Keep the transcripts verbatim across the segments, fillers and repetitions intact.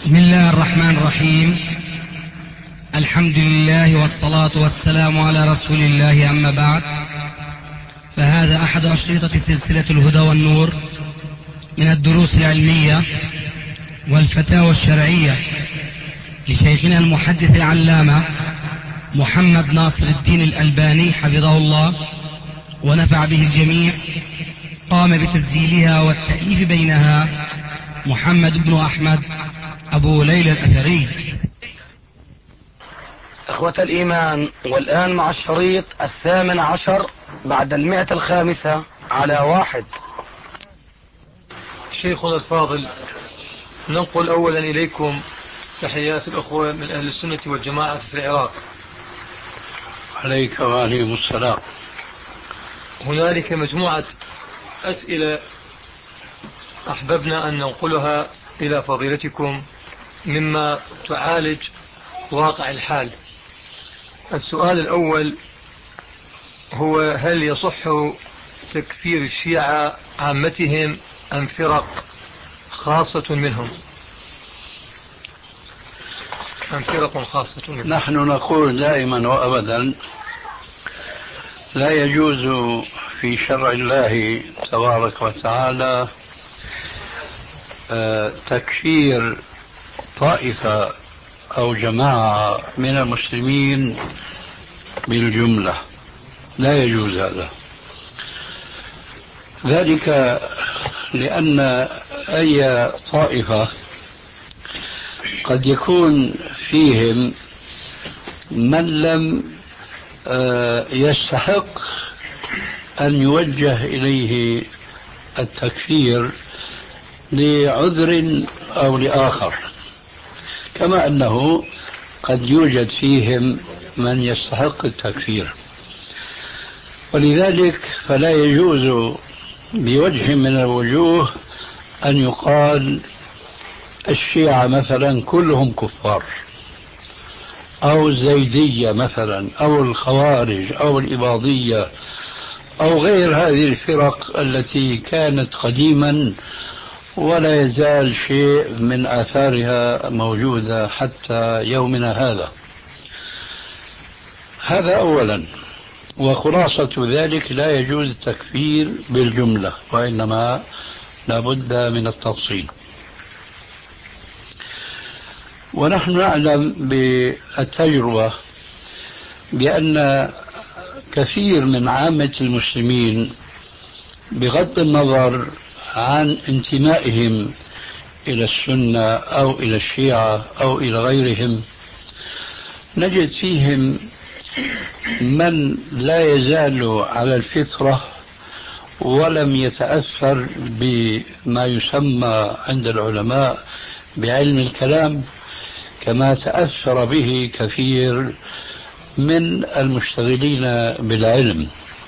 بسم الله الرحمن الرحيم. الحمد لله والصلاة والسلام على رسول الله، أما بعد، فهذا أحد أشرطة سلسلة الهدى والنور من الدروس العلمية والفتاوى الشرعية لشيخنا المحدث العلامة محمد ناصر الدين الألباني حفظه الله ونفع به الجميع. قام بتسجيلها والتأليف بينها محمد بن أحمد أبو ليلى الأثري. إخوة الإيمان، والآن مع الشريط الثامن عشر بعد المئة الخامسة على واحد. شيخنا الفاضل، ننقل أولا إليكم تحيات الأخوة من أهل السنة والجماعة في العراق. عليك وعليهم السلام. هنالك مجموعة أسئلة أحببنا أن ننقلها إلى فضيلتكم مما تعالج واقع الحال. السؤال الأول هو: هل يصح تكفير الشيعة عامتهم أم فرق خاصة منهم؟ أم فرق خاصة منهم؟ نحن نقول دائما وأبدا: لا يجوز في شرع الله تبارك وتعالى تكفير طائفة أو جماعة من المسلمين بالجملة، لا يجوز هذا. ذلك لأن أي طائفة قد يكون فيهم من لم يستحق أن يوجه إليه التكفير لعذر أو لآخر، كما أنه قد يوجد فيهم من يستحق التكفير. ولذلك فلا يجوز بوجه من الوجوه أن يقال الشيعة مثلا كلهم كفار، أو الزيدية مثلا، أو الخوارج، أو الإباضية، أو غير هذه الفرق التي كانت قديما ولا يزال شيء من آثارها موجودة حتى يومنا هذا. هذا أولا. وخلاصة ذلك: لا يجوز التكفير بالجملة، وإنما لابد من التفصيل. ونحن نعلم بالتجربة بأن كثير من عامة المسلمين بغض النظر عن انتمائهم إلى السنة أو إلى الشيعة أو إلى غيرهم، نجد فيهم من لا يزال على الفطرة ولم يتأثر بما يسمى عند العلماء بعلم الكلام كما تأثر به كثير من المشتغلين بالعلم.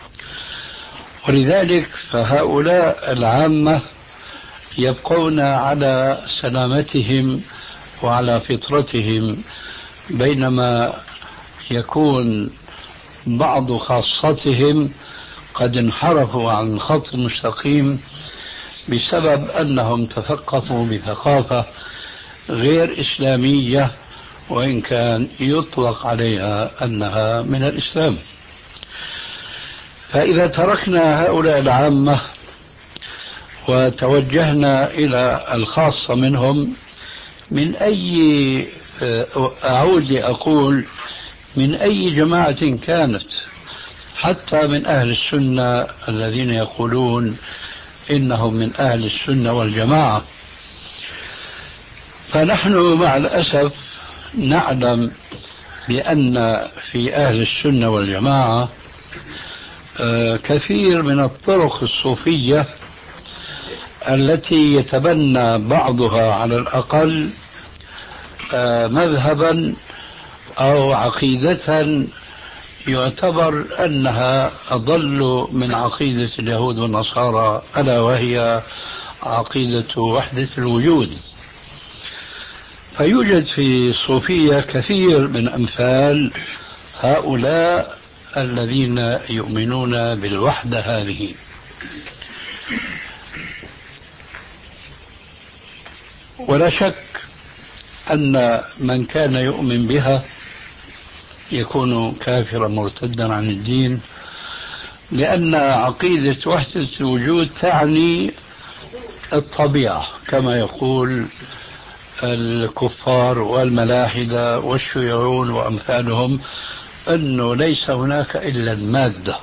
ولذلك فهؤلاء العامة يبقون على سلامتهم وعلى فطرتهم، بينما يكون بعض خاصتهم قد انحرفوا عن الخط المستقيم بسبب أنهم تثقفوا بثقافة غير إسلامية، وإن كان يطلق عليها أنها من الإسلام. فإذا تركنا هؤلاء العامة وتوجهنا إلى الخاصة منهم، من أي أعود أقول من أي جماعة كانت، حتى من أهل السنة الذين يقولون إنهم من أهل السنة والجماعة، فنحن مع الأسف نعلم بأن في أهل السنة والجماعة كثير من الطرق الصوفية التي يتبنى بعضها على الأقل مذهبا أو عقيدة يعتبر أنها أضل من عقيدة اليهود والنصارى، ألا وهي عقيدة وحدة الوجود. فيوجد في الصوفية كثير من أمثال هؤلاء الذين يؤمنون بالوحدة هذه. ولا شك أن من كان يؤمن بها يكون كافرا مرتدا عن الدين، لأن عقيدة وحدة الوجود تعني الطبيعة كما يقول الكفار والملاحدة والشيوعون وأمثالهم، أنه ليس هناك إلا المادة.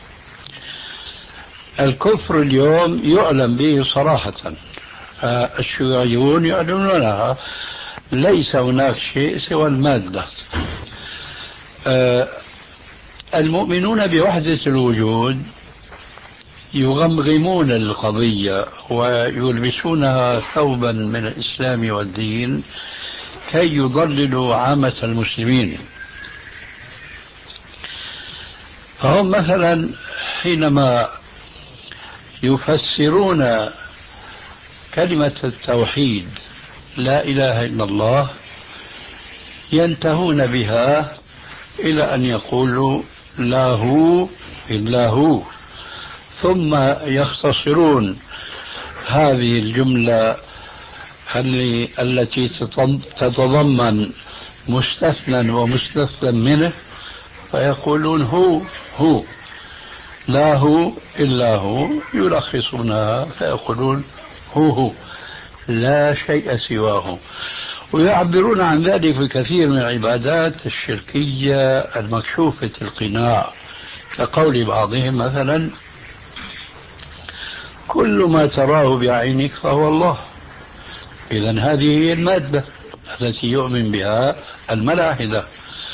الكفر اليوم يعلم به صراحة، الشيوعيون يعلنونها، ليس هناك شيء سوى المادة. المؤمنون بوحدة الوجود يغمغمون القضية ويلبسونها ثوبا من الإسلام والدين كي يضللوا عامة المسلمين. فهم مثلا حينما يفسرون كلمة التوحيد لا إله إلا الله ينتهون بها إلى أن يقولوا لا هو إلا هو، ثم يختصرون هذه الجملة التي تتضمن مستثنى ومستثنى منه فيقولون هو هو لا هو إلا هو، يلخصونها فيقولون هو هو لا شيء سواه. ويعبرون عن ذلك في كثير من العبادات الشركية المكشوفة القناع، كقول بعضهم مثلا كل ما تراه بعينك فهو الله. إذن هذه هي المادة التي يؤمن بها الملاحدة.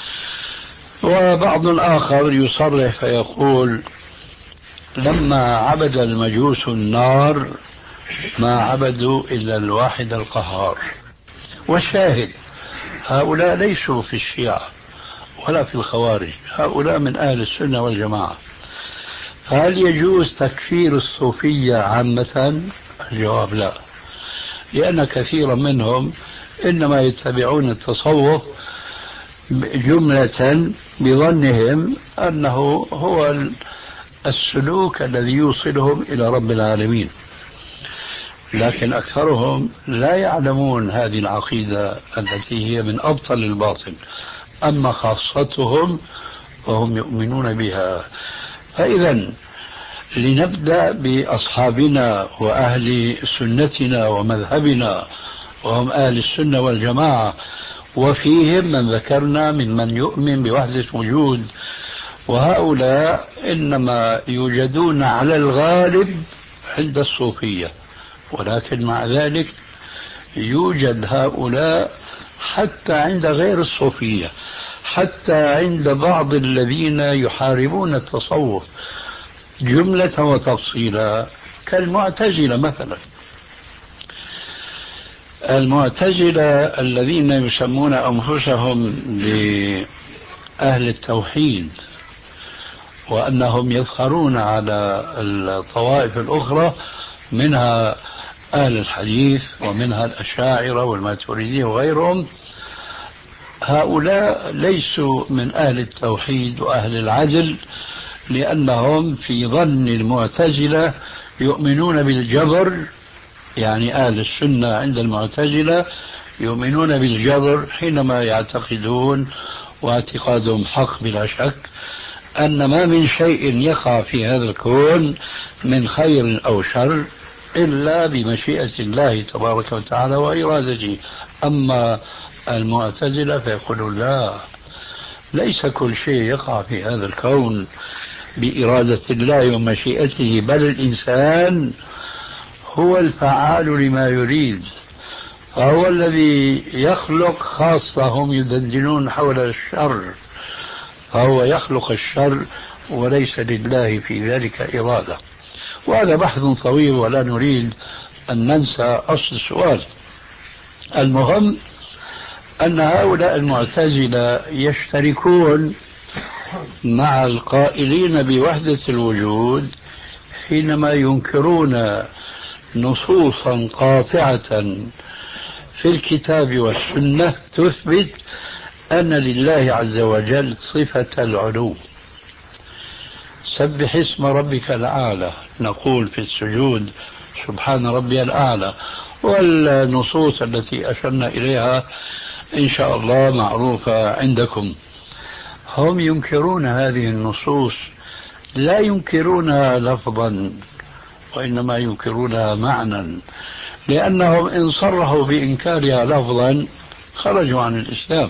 وبعض آخر يصرح فيقول لما عبد المجوس النار ما عبدوا إلا الواحد القهار. والشاهد هؤلاء ليسوا في الشيعة ولا في الخوارج، هؤلاء من أهل السنة والجماعة. فهل يجوز تكفير الصوفية عامة؟ الجواب لا، لأن كثيرا منهم إنما يتبعون التصوف جملة بظنهم أنه هو السلوك الذي يوصلهم إلى رب العالمين، لكن أكثرهم لا يعلمون هذه العقيدة التي هي من أبطل الباطل. أما خاصتهم فهم يؤمنون بها. فإذا لنبدأ بأصحابنا وأهل سنتنا ومذهبنا وهم أهل السنة والجماعة، وفيهم من ذكرنا ممن يؤمن بوحدة وجود، وهؤلاء إنما يوجدون على الغالب عند الصوفية، ولكن مع ذلك يوجد هؤلاء حتى عند غير الصوفية، حتى عند بعض الذين يحاربون التصوف جملة وتفصيلا كالمعتزلة مثلا. المعتزلة الذين يسمون أنفسهم بأهل التوحيد وأنهم يفخرون على الطوائف الأخرى منها أهل الحديث ومنها الأشاعرة والماتريدية وغيرهم، هؤلاء ليسوا من أهل التوحيد وأهل العدل، لأنهم في ظن المعتزلة يؤمنون بالجبر. يعني أهل السنة عند المعتزلة يؤمنون بالجبر حينما يعتقدون، واعتقادهم حق بلا شك، أن ما من شيء يقع في هذا الكون من خير أو شر إلا بمشيئة الله تبارك وتعالى وإرادته. أما المعتزلة فيقولون لا، ليس كل شيء يقع في هذا الكون بإرادة الله ومشيئته، بل الإنسان هو الفعال لما يريد، فهو الذي يخلق. خاصة هم يدندنون حول الشر، فهو يخلق الشر وليس لله في ذلك إرادة. وهذا بحث طويل ولا نريد أن ننسى أصل السؤال. المهم أن هؤلاء المعتزلة يشتركون مع القائلين بوحدة الوجود حينما ينكرون نصوصا قاطعة في الكتاب والسنة تثبت أن لله عز وجل صفة العلو. سبح اسم ربك الأعلى، نقول في السجود سبحان ربي الأعلى، والنصوص التي أشرنا إليها إن شاء الله معروفة عندكم. هم ينكرون هذه النصوص، لا ينكرونها لفظا وإنما ينكرونها معنى، لأنهم إن صرحوا بإنكارها لفظا خرجوا عن الإسلام،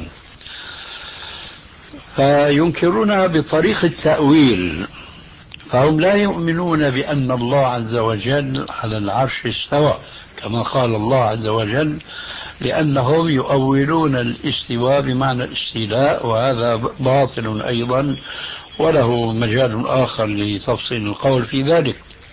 فينكرونها بطريقة التأويل. فهم لا يؤمنون بأن الله عز وجل على العرش استوى كما قال الله عز وجل، لأنهم يؤولون الاستواء بمعنى الاستيلاء، وهذا باطل أيضا وله مجال آخر لتفصيل القول في ذلك.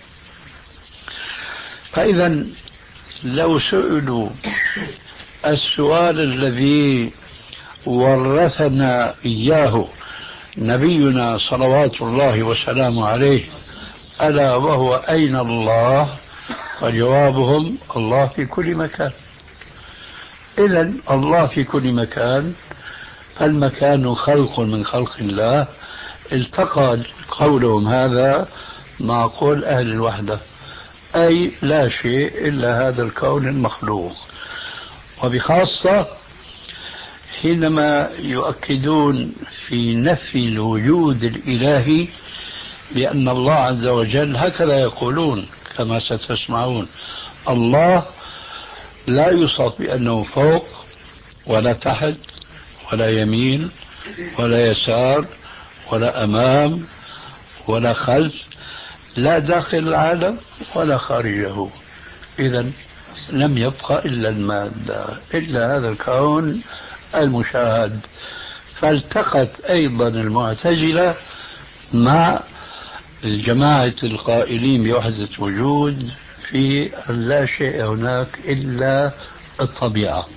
فإذا لو سئلوا السؤال الذي ورثنا إياه نبينا صلوات الله وسلامه عليه، ألا وهو أين الله؟ فجوابهم الله في كل مكان. إذن الله في كل مكان، فالمكان خلق من خلق الله. التقى قولهم هذا مع قول أهل الوحدة، أي لا شيء إلا هذا الكون المخلوق. وبخاصة حينما يؤكدون في نفي الوجود الإلهي بأن الله عز وجل هكذا يقولون كما ستسمعون: الله لا يوصف بأنه فوق ولا تحت ولا يمين ولا يسار ولا أمام ولا خلف، لا داخل العالم ولا خارجه. إذن لم يبقى إلا المادة، إلا هذا الكون المشاهد. فالتقت أيضا المعتزلة مع الجماعة القائلين بوحدة وجود في أن لا شيء هناك إلا الطبيعة.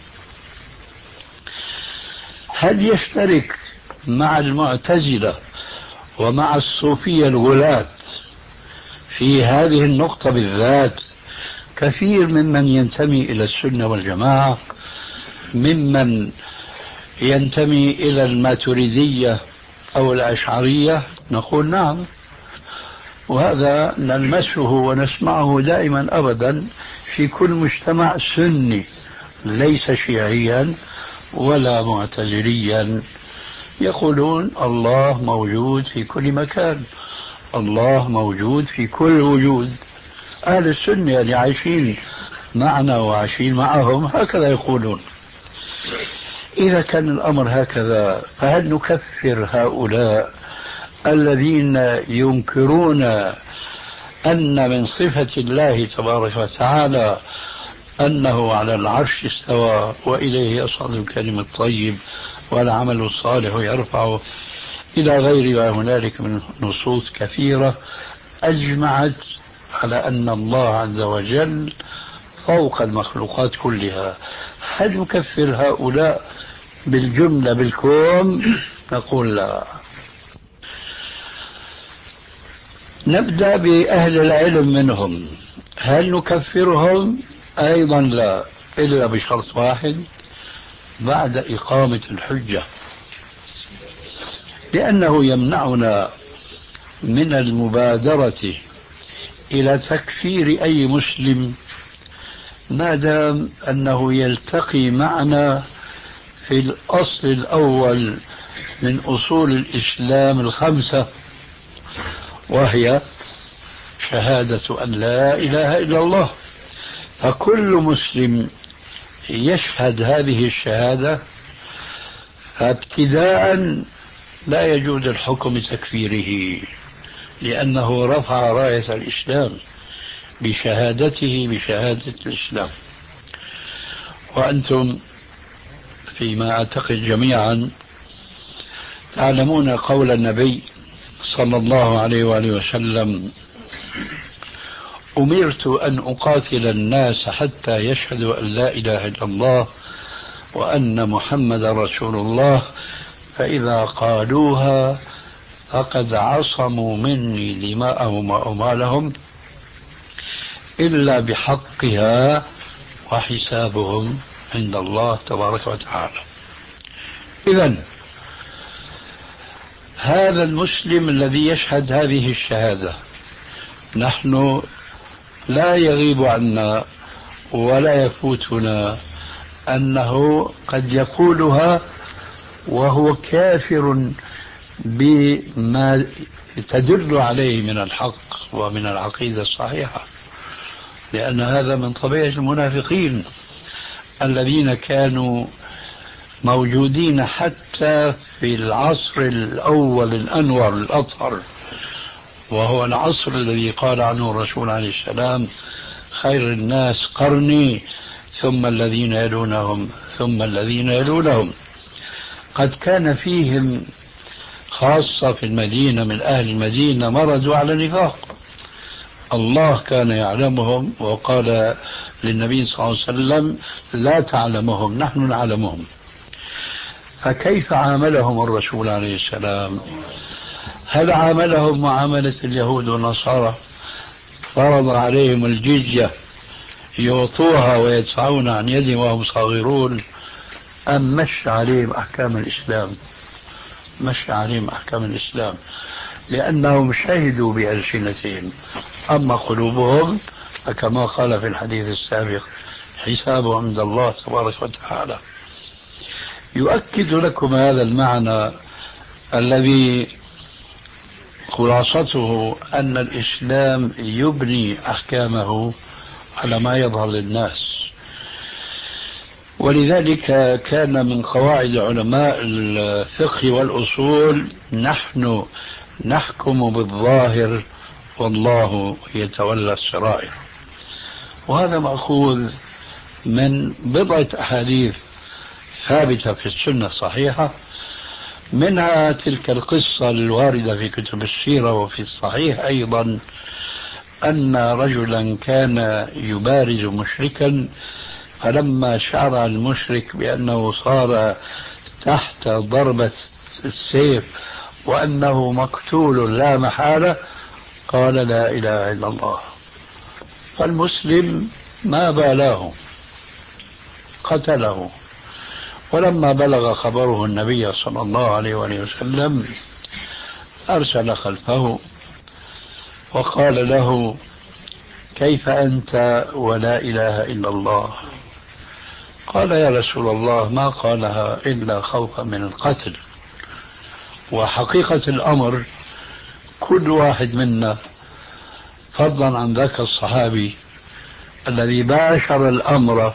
هل يشترك مع المعتزلة ومع الصوفية الغلاة في هذه النقطة بالذات كثير ممن ينتمي إلى السنة والجماعة، ممن ينتمي إلى الماتريدية أو الأشعرية؟ نقول نعم، وهذا نلمسه ونسمعه دائما أبدا في كل مجتمع سني ليس شيعيا ولا معتزليا. يقولون الله موجود في كل مكان، الله موجود في كل وجود. أهل السنة اللي عايشين معنا وعايشين معهم هكذا يقولون. إذا كان الأمر هكذا، فهل نكفر هؤلاء الذين ينكرون أن من صفة الله تبارك وتعالى أنه على العرش استوى وإليه يصعد الكلم الطيب والعمل الصالح يرفعه، إلى غير ما هنالك من نصوص كثيرة أجمعت على أن الله عز وجل فوق المخلوقات كلها؟ هل نكفر هؤلاء بالجملة بالكوم؟ نقول لا. نبدأ بأهل العلم منهم. هل نكفرهم؟ أيضا لا، إلا بشرط واحد: بعد إقامة الحجة، لأنه يمنعنا من المبادرة إلى تكفير أي مسلم ما دام أنه يلتقي معنا في الأصل الأول من أصول الإسلام الخمسة، وهي شهادة أن لا إله إلا الله. فكل مسلم يشهد هذه الشهادة، فابتداء لا يجوز الحكم بتكفيره، لأنه رفع راية الإسلام بشهادته بشهادة الإسلام. وأنتم فيما أعتقد جميعا تعلمون قول النبي صلى الله عليه وآله وسلم: أمرت أن أقاتل الناس حتى يشهدوا أن لا إله إلا الله وأن محمد رسول الله، فإذا قالوها فقد عصموا مني دماءهم وأموالهم إلا بحقها وحسابهم عند الله تبارك وتعالى. إذن هذا المسلم الذي يشهد هذه الشهادة، نحن لا يغيب عنا ولا يفوتنا أنه قد يقولها وهو كافر بما تدل عليه من الحق ومن العقيدة الصحيحة، لأن هذا من طبيعة المنافقين الذين كانوا موجودين حتى في العصر الأول الأنور الأطهر، وهو العصر الذي قال عنه الرسول عليه السلام: خير الناس قرني ثم الذين يلونهم ثم الذين يلونهم. قد كان فيهم خاصة في المدينة من أهل المدينة مرضوا على النفاق، الله كان يعلمهم وقال للنبي صلى الله عليه وسلم: لا تعلمهم نحن نعلمهم. فكيف عاملهم الرسول عليه السلام؟ هل عاملهم معاملة اليهود والنصارى فرض عليهم الجزية يعطوها ويدفعون عن يدهم وهم صاغرون، أم مشى عليهم أحكام الإسلام؟ مشى عليهم أحكام الإسلام لأنهم شهدوا بألسنتهم، أما قلوبهم فكما قال في الحديث السابق: حسابهم عند الله تبارك وتعالى. يؤكد لكم هذا المعنى الذي خلاصته أن الإسلام يبني أحكامه على ما يظهر للناس، ولذلك كان من قواعد علماء الفقه والأصول: نحن نحكم بالظاهر والله يتولى السرائر. وهذا مأخوذ من بضعة أحاديث ثابتة في السنة الصحيحة، منها تلك القصة الواردة في كتب السيرة وفي الصحيح أيضا، أن رجلا كان يبارز مشركا، فلما شعر المشرك بأنه صار تحت ضربة السيف وأنه مقتول لا محالة قال: لا إله إلا الله. فالمسلم ما بالاه، قتله. ولما بلغ خبره النبي صلى الله عليه وآله وسلم أرسل خلفه وقال له: كيف أنت ولا إله إلا الله؟ قال: يا رسول الله ما قالها إلا خوفا من القتل. وحقيقة الأمر كل واحد منا، فضلا عن ذاك الصحابي الذي باشر الأمر،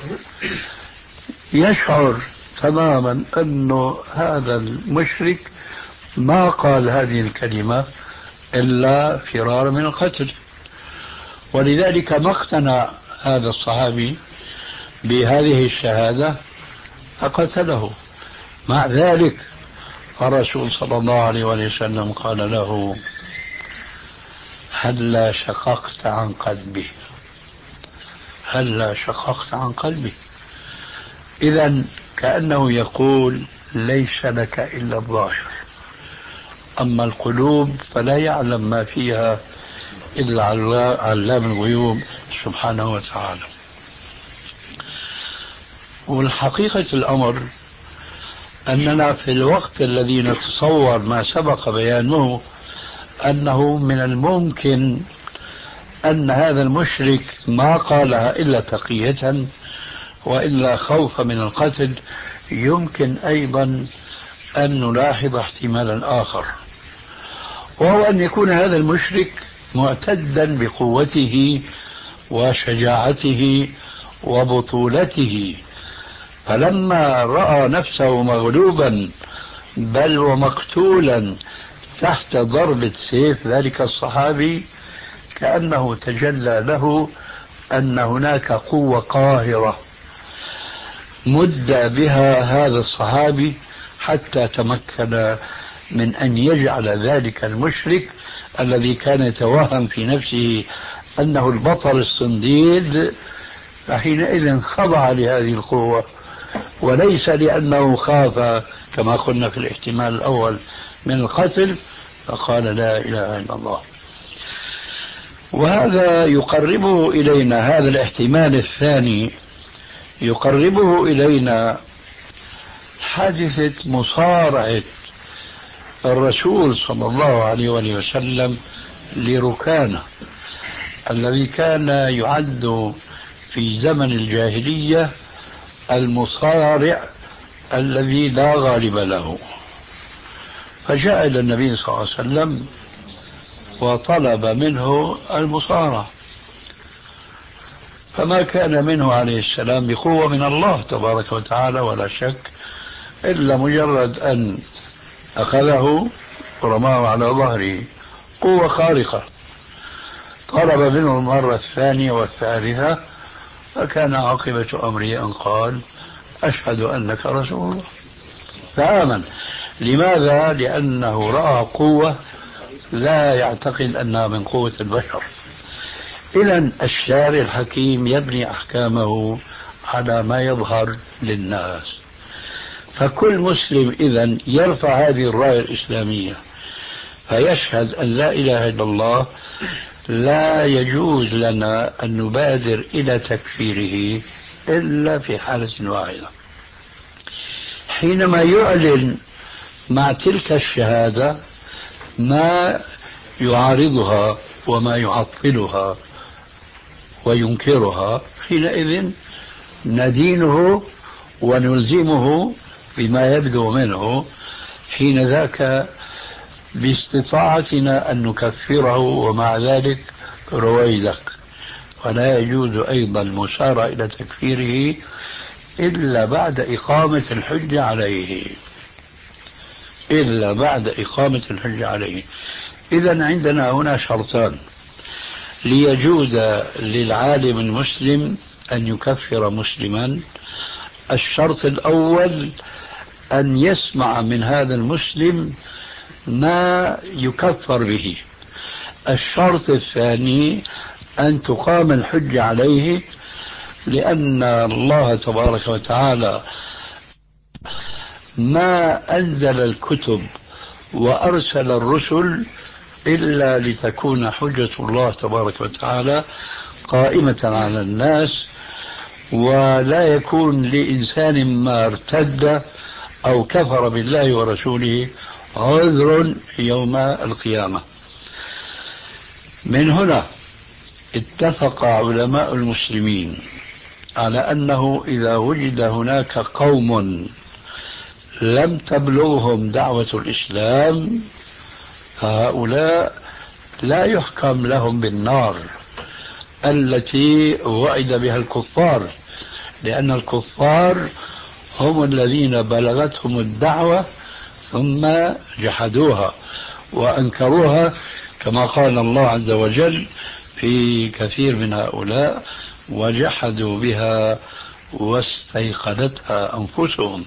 يشعر تماما أنه هذا المشرك ما قال هذه الكلمة إلا فرار من القتل. ولذلك ما اقتنع هذا الصحابي بهذه الشهادة فقتله. مع ذلك الرسول صلى الله عليه وسلم قال له: هلا شققت عن قلبه، هلا شققت عن قلبه. إذن كأنه يقول: ليس لك إلا الظاهر، أما القلوب فلا يعلم ما فيها إلا علام الغيوب سبحانه وتعالى. والحقيقة الأمر أننا في الوقت الذي نتصور ما سبق بيانه أنه من الممكن أن هذا المشرك ما قالها إلا تقية وإلا خوفا من القتل، يمكن أيضا أن نلاحظ احتمالا آخر، وهو أن يكون هذا المشرك معتدا بقوته وشجاعته وبطولته، فلما رأى نفسه مغلوبا بل ومقتولا تحت ضربة سيف ذلك الصحابي، كأنه تجلى له أن هناك قوة قاهرة مد بها هذا الصحابي حتى تمكن من أن يجعل ذلك المشرك الذي كان يتوهم في نفسه أنه البطل الصنديد، فحينئذ خضع لهذه القوة، وليس لأنه خاف كما قلنا في الاحتمال الأول من القتل، فقال: لا إله إلا الله. وهذا يقربه إلينا، هذا الاحتمال الثاني يقربه إلينا حادثة مصارعة الرسول صلى الله عليه وسلم لركانة الذي كان يعد في زمن الجاهلية المصارع الذي لا غالب له، فجاء إلى النبي صلى الله عليه وسلم وطلب منه المصارعة، فما كان منه عليه السلام بقوة من الله تبارك وتعالى ولا شك، إلا مجرد أن أخذه ورماه على ظهره، قوة خارقة. طلب منه المرة الثانية والثالثة، فكان عاقبة أمره أن قال أشهد أنك رسول الله، فآمن. لماذا؟ لأنه رأى قوة لا يعتقد أنها من قوة البشر. إذن الشارع الحكيم يبني أحكامه على ما يظهر للناس، فكل مسلم إذن يرفع هذه الراية الإسلامية فيشهد أن لا إله إلا الله، لا يجوز لنا أن نبادر إلى تكفيره إلا في حالة واحدة، حينما يعلن مع تلك الشهادة ما يعارضها وما يعطلها وينكرها، حينئذ ندينه ونلزمه بما يبدو منه، حين ذاك باستطاعتنا أن نكفره، ومع ذلك رويدك. ولا يجوز أيضا المسارعة إلى تكفيره إلا بعد إقامة الحجة عليه، إلا بعد إقامة الحجة عليه. إذن عندنا هنا شرطان ليجوز للعالم المسلم أن يكفر مسلما. الشرط الأول أن يسمع من هذا المسلم ما يكفر به. الشرط الثاني أن تقام الحجة عليه، لأن الله تبارك وتعالى ما أنزل الكتب وأرسل الرسل إلا لتكون حجة الله تبارك وتعالى قائمة على الناس، ولا يكون لإنسان ما ارتد أو كفر بالله ورسوله عذر يوم القيامة. من هنا اتفق علماء المسلمين على أنه إذا وجد هناك قوم لم تبلغهم دعوة الإسلام فهؤلاء لا يحكم لهم بالنار التي وعد بها الكفار، لأن الكفار هم الذين بلغتهم الدعوة ثم جحدوها وأنكروها، كما قال الله عز وجل في كثير من هؤلاء وجحدوا بها واستيقنتها أنفسهم.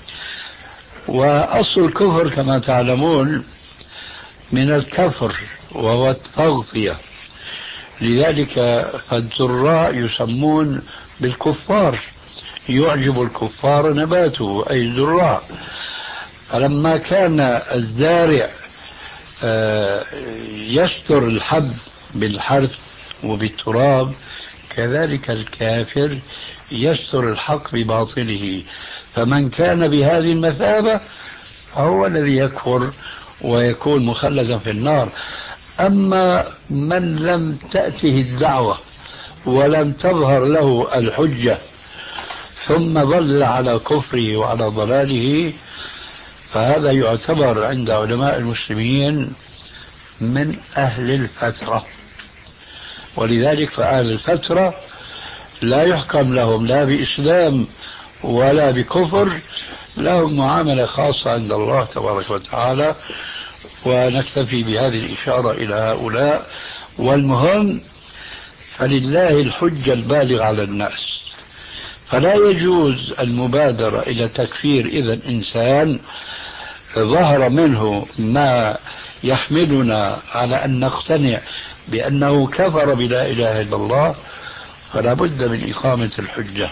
وأصل الكفر كما تعلمون من الكفر وهو التغطية، لذلك فالزراء يسمون بالكفار، يعجب الكفار نباته أي الزراء. فلما كان الزارع يستر الحب بالحرث وبالتراب، كذلك الكافر يستر الحق بباطله، فمن كان بهذه المثابة فهو الذي يكفر ويكون مخلدا في النار. أما من لم تأته الدعوة ولم تظهر له الحجة ثم ظل على كفره وعلى ضلاله، فهذا يعتبر عند علماء المسلمين من أهل الفترة. ولذلك فأهل الفترة لا يحكم لهم لا بإسلام ولا بكفر، لهم معاملة خاصة عند الله تبارك وتعالى. ونكتفي بهذه الإشارة إلى هؤلاء. والمهم فلله الحجة البالغة على الناس، فلا يجوز المبادرة إلى تكفير إذا إنسان ظهر منه ما يحملنا على أن نقتنع بأنه كفر بلا إله إلا الله، فلا بد من إقامة الحجة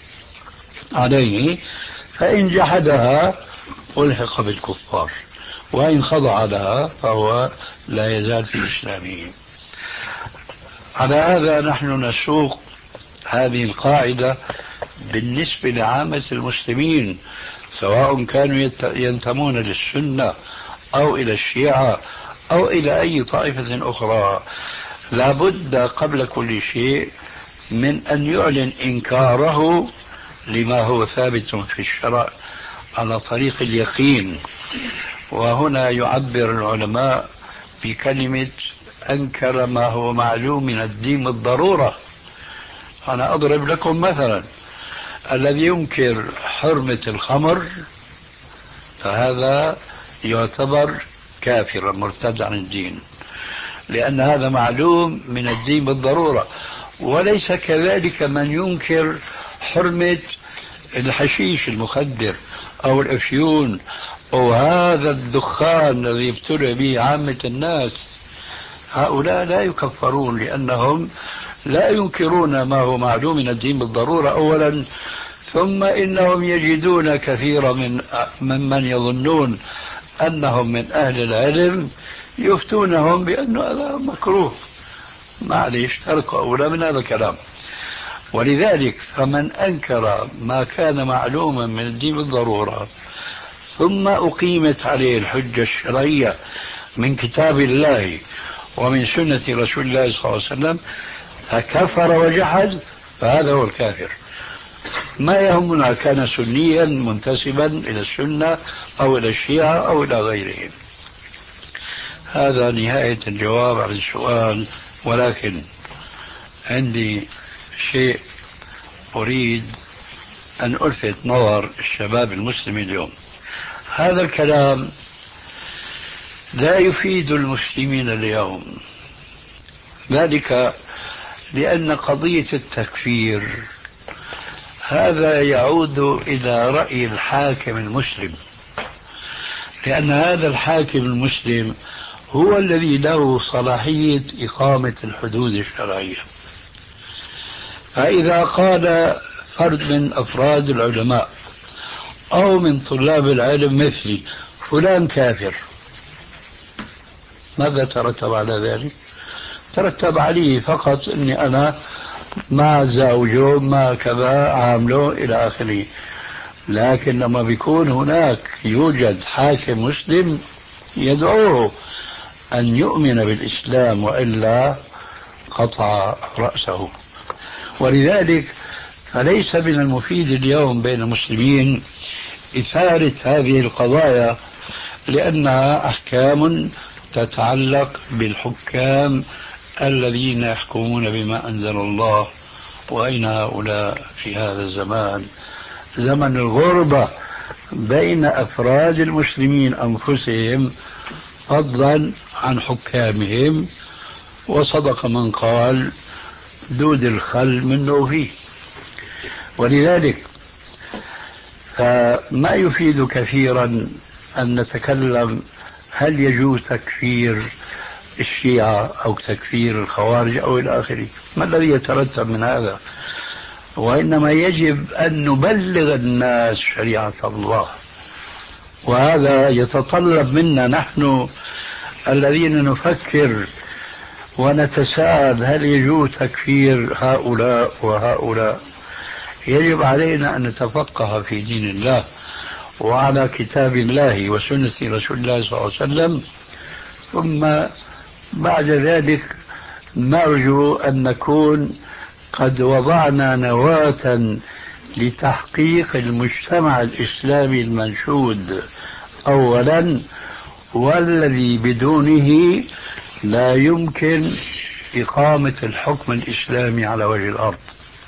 عليه، فإن جحدها ألحق بالكفار، وإن خضع لها فهو لا يزال في إسلامه. على هذا نحن نسوق هذه القاعدة بالنسبة لعامة المسلمين، سواء كانوا ينتمون للسنة أو إلى الشيعة أو إلى أي طائفة أخرى. لا بد قبل كل شيء من أن يعلن إنكاره لما هو ثابت في الشرع على طريق اليقين. وهنا يعبر العلماء بكلمة أنكر ما هو معلوم من الدين بالضرورة. أنا أضرب لكم مثلا: الذي ينكر حرمة الخمر فهذا يعتبر كافرا مرتد عن الدين، لأن هذا معلوم من الدين بالضرورة. وليس كذلك من ينكر حرمة الحشيش المخدر أو الأفيون أو هذا الدخان الذي ابتلى به عامة الناس. هؤلاء لا يكفرون لأنهم لا ينكرون ما هو معلوم من الدين بالضرورة أولا، ثم إنهم يجدون كثيرا من ممن يظنون أنهم من أهل العلم يفتونهم بأنه هذا مكروه، معليش تركوا أولى من هذا الكلام. ولذلك فمن أنكر ما كان معلوما من الدين بالضرورة ثم أقيمت عليه الحجة الشرعية من كتاب الله ومن سنة رسول الله صلى الله عليه وسلم فكفر وجحد، فهذا هو الكافر. ما يهمنا كان سنيا منتسبا إلى السنة أو إلى الشيعة أو إلى غيرهم. هذا نهاية الجواب عن السؤال، ولكن عندي شيء أريد أن ألفت نظر الشباب المسلم اليوم. هذا الكلام لا يفيد المسلمين اليوم، ذلك لأن قضية التكفير هذا يعود إلى رأي الحاكم المسلم، لأن هذا الحاكم المسلم هو الذي له صلاحية إقامة الحدود الشرعية. فإذا قال فرد من أفراد العلماء أو من طلاب العلم مثلي فلان كافر، ماذا ترتب على ذلك؟ ترتب عليه فقط أني أنا مع زوجه ما كذا عامله إلى آخره. لكن لما بيكون هناك يوجد حاكم مسلم يدعوه أن يؤمن بالإسلام وإلا قطع رأسه. ولذلك فليس من المفيد اليوم بين المسلمين إثارة هذه القضايا، لأنها أحكام تتعلق بالحكام الذين يحكمون بما أنزل الله. وأين هؤلاء في هذا الزمان، زمن الغربة بين أفراد المسلمين أنفسهم فضلا عن حكامهم؟ وصدق من قال دود الخل منه فيه. ولذلك فما يفيد كثيرا أن نتكلم هل يجوز تكفير الشيعة أو تكفير الخوارج أو إلى آخره. ما الذي يترتب من هذا؟ وإنما يجب أن نبلغ الناس شريعة الله، وهذا يتطلب منا نحن الذين نفكر ونتساءل هل يجوز تكفير هؤلاء وهؤلاء. يجب علينا أن نتفقه في دين الله وعلى كتاب الله وسنة رسول الله صلى الله عليه وسلم، ثم بعد ذلك نرجو أن نكون قد وضعنا نواة لتحقيق المجتمع الإسلامي المنشود أولا، والذي بدونه لا يمكن إقامة الحكم الإسلامي على وجه الأرض.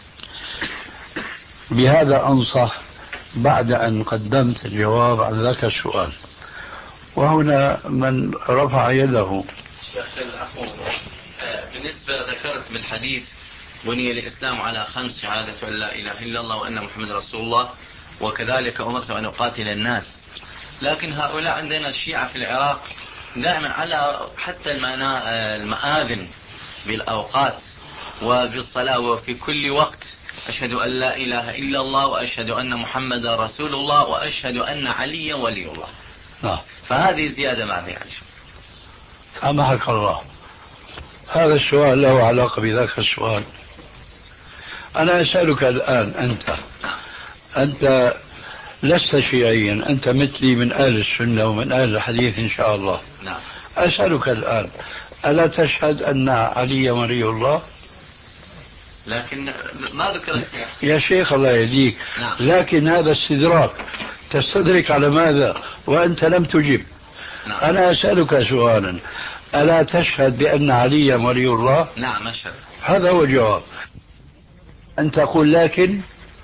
بهذا أنصح بعد أن قدمت الجواب عن ذاك السؤال. وهنا من رفع يده. شيخ العفو، بالنسبة ذكرت بالحديث بني الإسلام على خمس: شهادة أن لا إله إلا الله وأن محمد رسول الله وكذلك أمرت أن أقاتل الناس. لكن هؤلاء عندنا الشيعة في العراق دائما على حتى المآذن بالأوقات وبالصلاة وفي كل وقت أشهد أن لا إله إلا الله وأشهد أن محمد رسول الله وأشهد أن عليا ولي الله. آه. فهذه زيادة معنى يعني. سامحك الله، هذا السؤال له علاقة بذاك السؤال. أنا أسألك الآن، أنت أنت لست شيعيا، أنت مثلي من أهل السنة ومن أهل الحديث إن شاء الله. نعم. أسألك الآن، ألا تشهد أن علي ولي الله؟ لكن ما ذكرت. يا شيخ الله يهديك. نعم. لكن هذا استدراك، تستدرك على ماذا وأنت لم تجب؟ نعم. أنا أسألك سؤالا، ألا تشهد بأن عليا ولي الله؟ نعم أشهد. هذا هو الجواب. أن تقول لكن،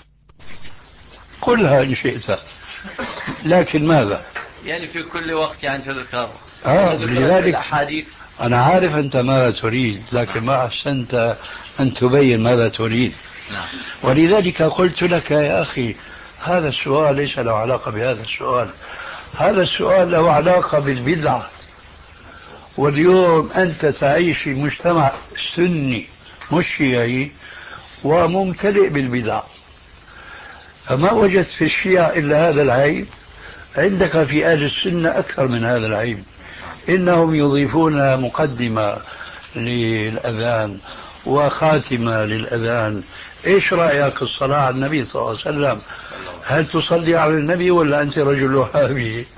قلها إن شئت، لكن ماذا؟ يعني في كل وقت يعني تذكر. آه لذلك الأحاديث. أنا عارف أنت ماذا تريد، لكن نعم. ما أحسنت أن تبين ماذا تريد. نعم. ولذلك قلت لك يا أخي هذا السؤال ليس له علاقة بهذا السؤال، هذا السؤال له علاقة بالبدعة. واليوم أنت تعيش في مجتمع سني مش شيعي وممتلئ بالبدع، فما وجدت في الشيعة إلا هذا العيب، عندك في أهل السنة أكثر من هذا العيب. إنهم يضيفون مقدمة للأذان وخاتمة للأذان. إيش رأيك الصلاة على النبي صلى الله عليه وسلم؟ هل تصلي على النبي ولا أنت رجل وهابي؟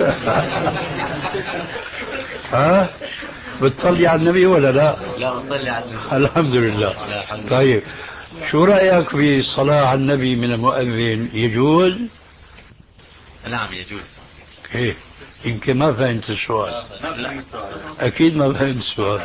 ها؟ بتصلي على النبي ولا لا؟ لا أصلي على النبي. الحمد لله. طيب شو رأيك بالصلاة على النبي من المؤذن؟ يجوز؟ نعم يجوز. إيه يمكن ما فهمت السؤال. لا. أكيد ما فهمت السؤال.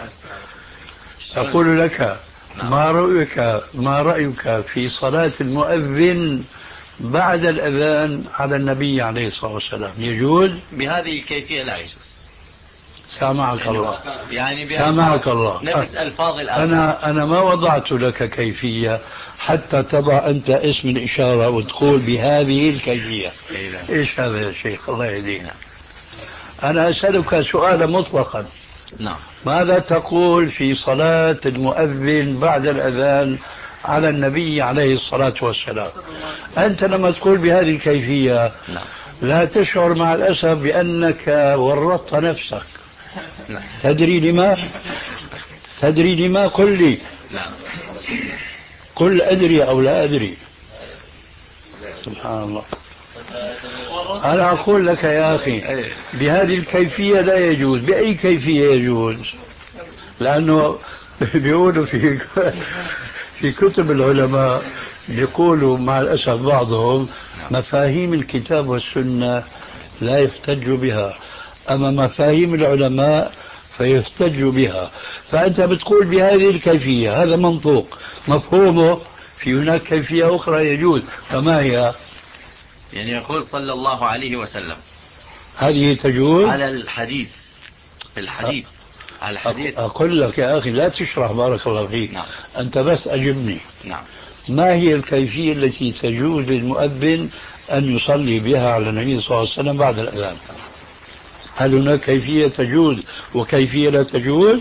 أقول لك ما رأيك ما رأيك في صلاة المؤذن بعد الأذان على النبي عليه الصلاة والسلام؟ يجوز؟ بهذه الكيفية لا يجوز. سامعك الله. يعني سامعك الله. نفس ألفاظ الآن. أنا أنا ما وضعت لك كيفية حتى تضع أنت اسم الإشارة وتقول بهذه الكيفية. إيش هذا يا شيخ الله يهدينا؟ أنا أسألك سؤالا مطلقا. نعم. ماذا تقول في صلاة المؤذن بعد الأذان على النبي عليه الصلاة والسلام؟ أنت لما تقول بهذه الكيفية نعم. لا تشعر مع الأسف بأنك ورطت نفسك. نعم. تدري لما؟ تدري لما؟ قل لي. نعم. قل أدري أو لا أدري. سبحان الله. أنا أقول لك يا أخي بهذه الكيفية لا يجوز. بأي كيفية يجوز؟ لأنه بيقولوا في في كتب العلماء يقولوا مع الأسف بعضهم مفاهيم الكتاب والسنة لا يحتج بها، أما مفاهيم العلماء فيحتج بها. فأنت بتقول بهذه الكيفية، هذا منطوق مفهومه. في هناك كيفية أخرى يجوز، فما هي؟ يعني يقول صلى الله عليه وسلم، هذه تجوز على الحديث، في الحديث على الحديث. أقول لك يا أخي لا تشرح بارك الله فيك. نعم. أنت بس أجبني. نعم. ما هي الكيفية التي تجوز للمؤذن أن يصلي بها على النبي صلى الله عليه وسلم بعد الأذان؟ هل هناك كيفية تجوز وكيفية لا تجوز؟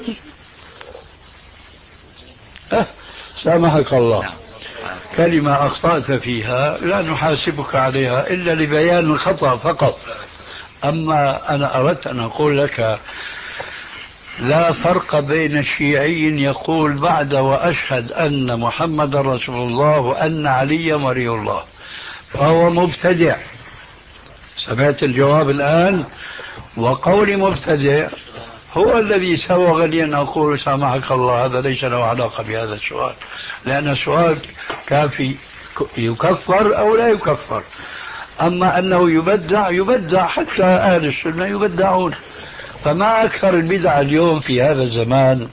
أه سامحك الله. نعم. كلمة أخطأت فيها لا نحاسبك عليها إلا لبيان الخطأ فقط. أما أنا أردت أن أقول لك لا فرق بين الشيعي يقول بعد وأشهد أن محمد رسول الله وأن علي ولي الله فهو مبتدع. سمعت الجواب الآن؟ وقول مبتدع هو الذي سوغ لي أن أقول سامحك الله هذا ليس له علاقة بهذا السؤال، لأن السؤال كافي يكفر أو لا يكفر. أما أنه يبدع يبدع، حتى أهل السنة يبدعون. فما أكثر البدع اليوم في هذا الزمان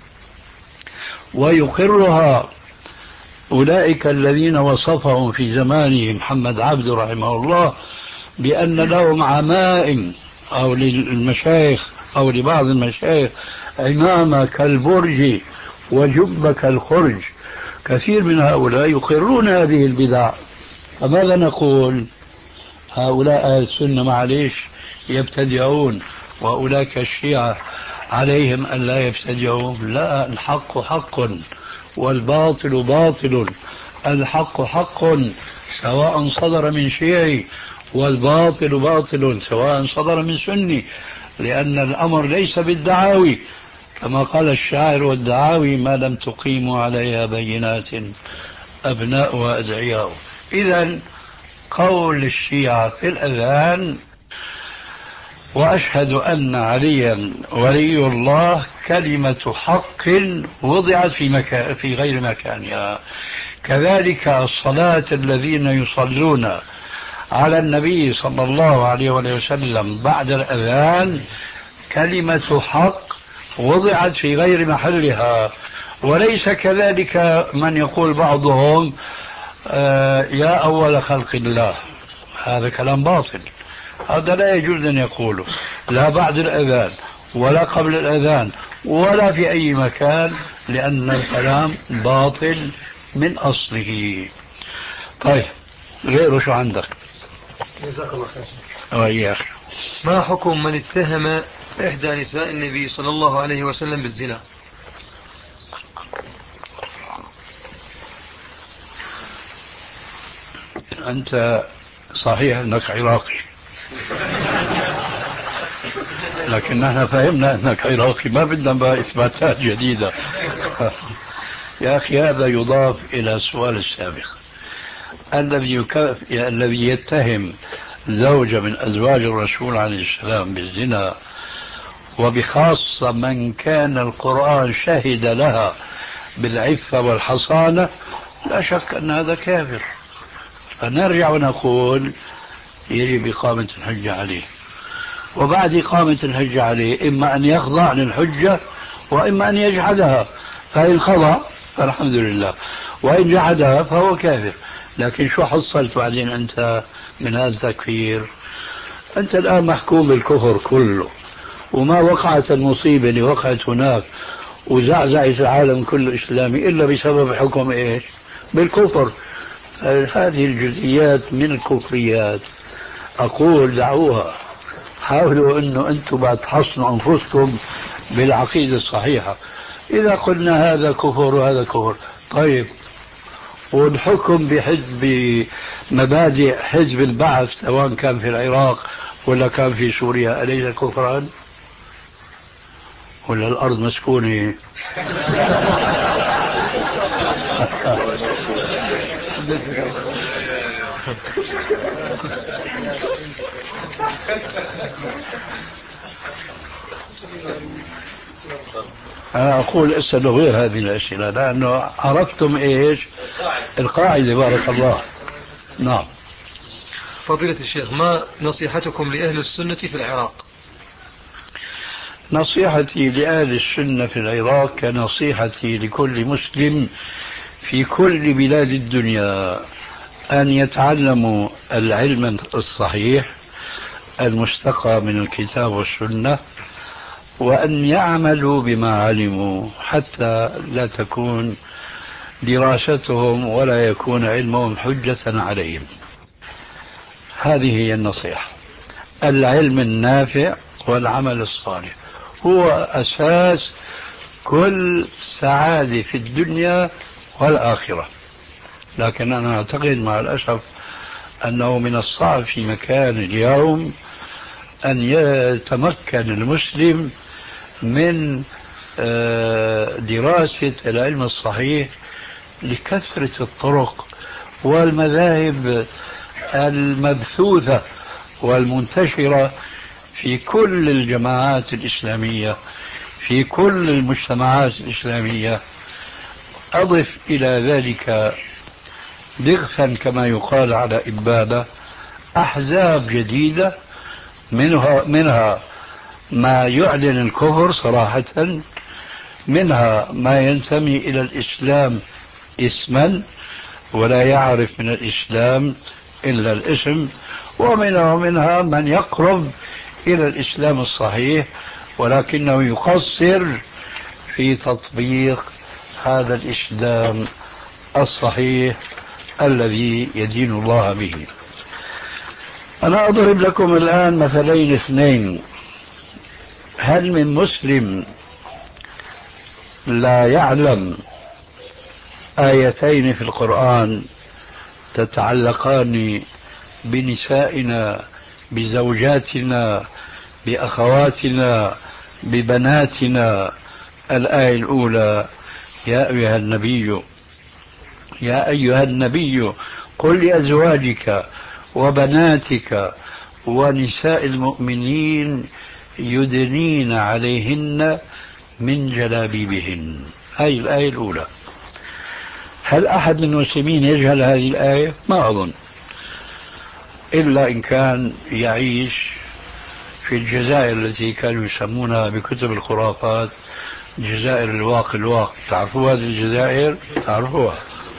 ويقرها أولئك الذين وصفهم في زمانه محمد عبد رحمه الله بأن لهم عمائم، أو للمشايخ أو لبعض المشايخ عمامة كالبرج وجبة كالخرج. كثير من هؤلاء يقرون هذه البدع. فماذا نقول؟ هؤلاء أهل السنة معليش يبتدعون، وأولئك الشيعة عليهم أن لا يبتدعوا. لا، الحق حق والباطل باطل. الحق حق سواء صدر من شيعي، والباطل باطل سواء صدر من سني، لأن الأمر ليس بالدعاوي كما قال الشاعر: والدعاوي ما لم تقيموا عليها بينات أبناء وأدعياء. إذن قول الشيعة في الأذان وأشهد أن عليا ولي الله كلمة حق وضعت في مكان في غير مكانها. كذلك الصلاة الذين يصلون على النبي صلى الله عليه وسلم بعد الأذان كلمة حق وضعت في غير محلها. وليس كذلك من يقول بعضهم آه يا أول خلق الله، هذا كلام باطل، هذا لا يجوز أن يقوله لا بعد الأذان ولا قبل الأذان ولا في أي مكان، لأن الكلام باطل من أصله. طيب غيره شو عندك؟ جزاك الله خير. وإياك. ما حكم من اتهم إحدى نساء النبي صلى الله عليه وسلم بالزنا؟ أنت صحيح أنك عراقي، لكن نحن فهمنا أنك عراقي، ما بدنا بقى إثباتات جديدة. يا أخي هذا يضاف إلى السؤال السابق. الذي يكاف... الذي يتهم زوجة من أزواج الرسول عليه السلام بالزنا، وبخاصة من كان القرآن شهد لها بالعفة والحصانة، لا شك أن هذا كافر. فنرجع ونقول يجب إقامة الحجة عليه، وبعد إقامة الحجة عليه إما أن يخضع للحجة وإما أن يجحدها، فإن خضع فالحمد لله، وإن جحدها فهو كافر. لكن شو حصلت بعدين أنت من هذا التكفير؟ أنت الآن محكوم بالكفر كله، وما وقعت المصيبة اللي وقعت هناك وزعزعت العالم كله إسلامي إلا بسبب حكم إيش؟ بالكفر. هذه الجزئيات من الكفريات أقول دعوها، حاولوا أنه أنتم بعد تحصنوا أنفسكم بالعقيدة الصحيحة. إذا قلنا هذا كفر وهذا كفر، طيب والحكم بحزب مبادئ حزب البعث سواء كان في العراق ولا كان في سوريا أليس كفرا؟ ولا الأرض مسكونة؟ أنا أقول اسألوا غير هذه الأسئلة، لأنه عرفتم إيش القاعدة. بارك الله. نعم. فضيلة الشيخ، ما نصيحتكم لأهل السنة في العراق؟ نصيحتي لأهل السنة في العراق كنصيحتي لكل مسلم في كل بلاد الدنيا، أن يتعلموا العلم الصحيح المستقى من الكتاب والسنة، وأن يعملوا بما علموا حتى لا تكون دراستهم ولا يكون علمهم حجة عليهم. هذه هي النصيحة. العلم النافع والعمل الصالح هو أساس كل سعادة في الدنيا والآخرة. لكن أنا أعتقد مع الأسف أنه من الصعب في مكان اليوم أن يتمكن المسلم من دراسة العلم الصحيح لكثرة الطرق والمذاهب المبثوثة والمنتشرة في كل الجماعات الإسلامية في كل المجتمعات الإسلامية. أضف إلى ذلك ضغثا كما يقال على إبادة أحزاب جديدة، منها, منها ما يعلن الكفر صراحة، منها ما ينتمي إلى الإسلام اسما ولا يعرف من الإسلام إلا الاسم، ومنها ومنها من يقرب إلى الإسلام الصحيح ولكنه يقصر في تطبيق هذا الإسلام الصحيح الذي يدين الله به. أنا أضرب لكم الآن مثلين اثنين. هل من مسلم لا يعلم آيتين في القرآن تتعلقان بنسائنا، بزوجاتنا، بأخواتنا، ببناتنا؟ الآية الأولى: يا أيها النبي يا أيها النبي قل لأزواجك وبناتك ونساء المؤمنين يدنين عليهن من جلابيبهن. هذه الآية الأولى. هل أحد من المسلمين يجهل هذه الآية؟ ما أظن، إلا إن كان يعيش في الجزائر التي كانوا يسمونها بكتب الخرافات جزائر الواق الواق. تعرفوا هذه الجزائر؟ تعرفوها؟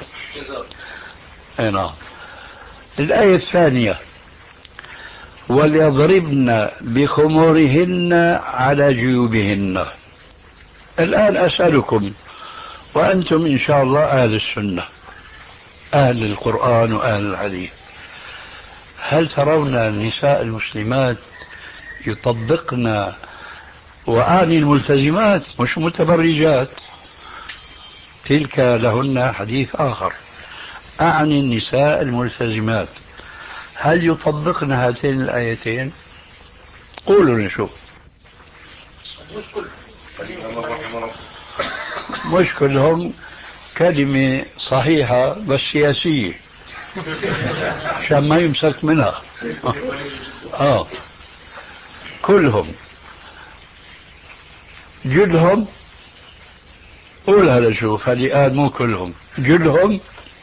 أي نعم. الآية الثانية: وليضربن بخمورهن على جيوبهن. الآن أسألكم وأنتم إن شاء الله أهل السنة، أهل القرآن وأهل الحديث، هل ترون النساء المسلمات يطبقن، وأعني الملتزمات مش متبرجات، تلك لهن حديث آخر، أعني النساء الملتزمات، هل يطبقن هاتين الآيتين؟ قولوا نشوف. مش كل مش كلهم كلمة صحيحة بس سياسية عشان ما يمسك منها. آه كلهم جلهم. قول هذا شوف، هذه قال مو كلهم، جلهم